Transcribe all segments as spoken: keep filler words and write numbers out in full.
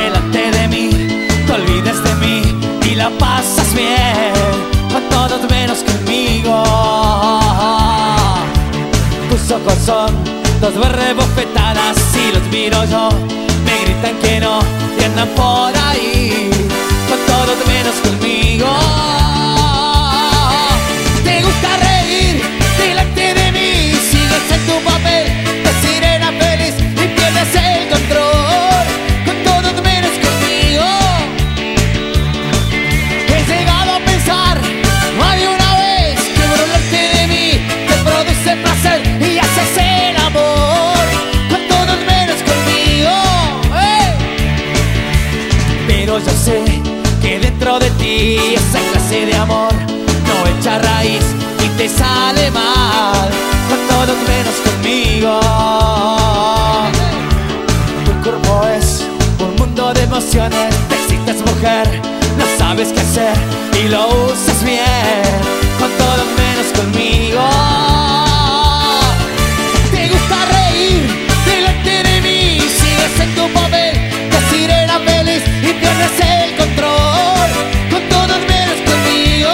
delante de mí, te olvides de mí y la pasas bien con todos menos conmigo. Tus ojos son dos verdes bofetadas y los miro yo, me gritan que no y andan por ahí con todos menos conmigo. Te gusta reír delante de mí, sigues en tu papel de sirena feliz y pierdes el control con todos menos conmigo. He llegado a pensar más de una vez que burlarte de mí te produce placer y haces el amor con todos menos conmigo. ¡Hey! Pero yo sé que dentro de ti esa clase de amor no echa raíz y te sale mal con todos menos conmigo. Tu cuerpo es un mundo de emociones, te excitas mujer, no sabes qué hacer y lo usas bien con todos menos conmigo. Te gusta reír delante de mí, sigues en tu papel de sirena feliz y pierdes el control con todos menos conmigo.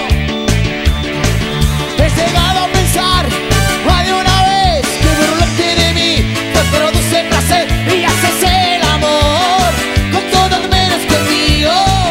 He llegado a pensar más de una vez que burlarte de mí te produce placer y haces el amor con todos menos conmigo,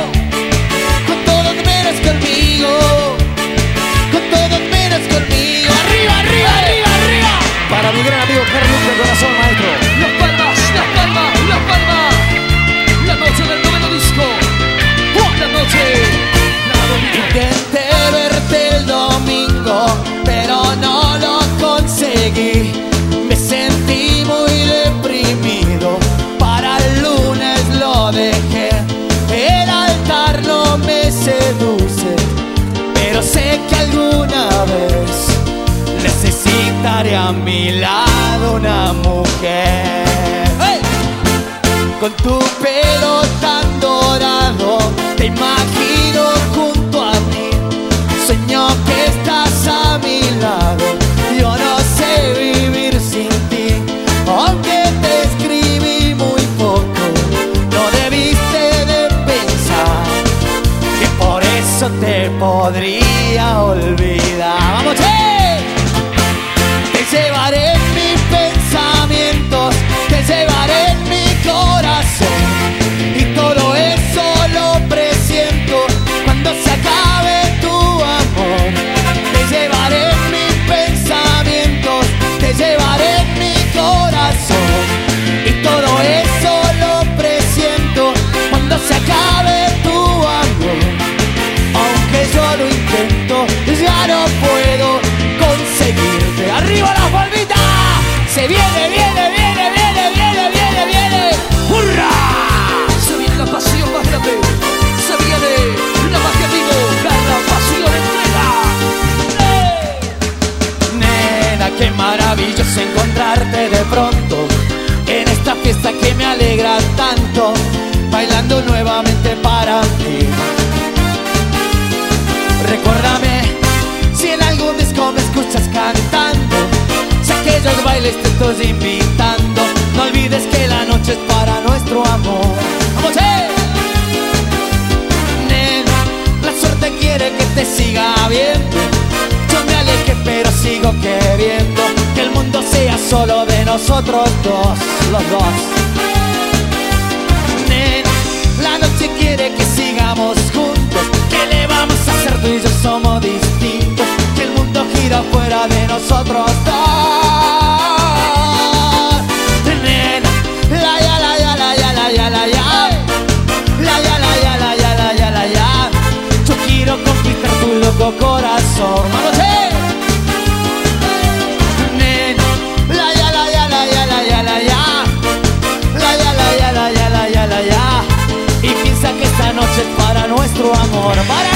con todos menos conmigo, con todos menos conmigo. Arriba, arriba, arriba, arriba. Para mi gran amigo Carlos de corazón, maestro. Las palmas, las palmas, las palmas. La noche del noveno disco. Buena noche. La domingo. Intenté verte el domingo, pero no lo conseguí. Me sentí muy deprimido, para el lunes lo dejé. El altar no me seduce, pero sé que alguna vez necesitaré a mi lado una mujer. ¡Hey! Con tu pelo tan dorado te imagino junto a mí, sueño que estás a mi lado, yo no sé vivir sin ti. Aunque te escribí muy poco, no debiste de pensar que por eso te podría olvidar. ¡Vamos, che! Te llevaré en mis pensamientos, te llevaré en mi corazón, y todo eso lo presiento cuando se acabe tu amor. Te llevaré en mis pensamientos, te llevaré en mi corazón, y todo eso lo presiento cuando se acabe tu amor. Aunque yo lo intento, ya no puedo conseguirte. ¡Arriba la palmita! Se viene, viene, viene, viene, viene, viene, viene. ¡Hurra! Se viene la pasión más grande. Se viene la magia vivo. La pasión entrega. ¡Eh! Nena, qué maravilloso encontrarte de pronto en esta fiesta que me alegra tanto, bailando nuevamente para ti. Recuérdame si en algún disco me escuchas cantando, si aquellos bailes te estoy invitando. No olvides que la noche es para nuestro amor. ¡Vamos, eh! Nena, la suerte quiere que te siga viendo. Yo me alejé pero sigo queriendo que el mundo sea solo de nosotros dos, los dos. Nena, la noche quiere que sigamos juntos. ¿Qué le vamos a hacer? Tú y yo somos distintos, que el mundo gira fuera de nosotros dos. Nena, la ya la ya la ya la ya la ya, la ya la ya la ya la ya la ya. Yo quiero conquistar tu loco corazón. ¡Vamos, eh! Nena, la ya la ya la ya la ya la ya, la ya la ya la ya la ya la ya. Y piensa que esta noche es para nuestro amor. ¡Para!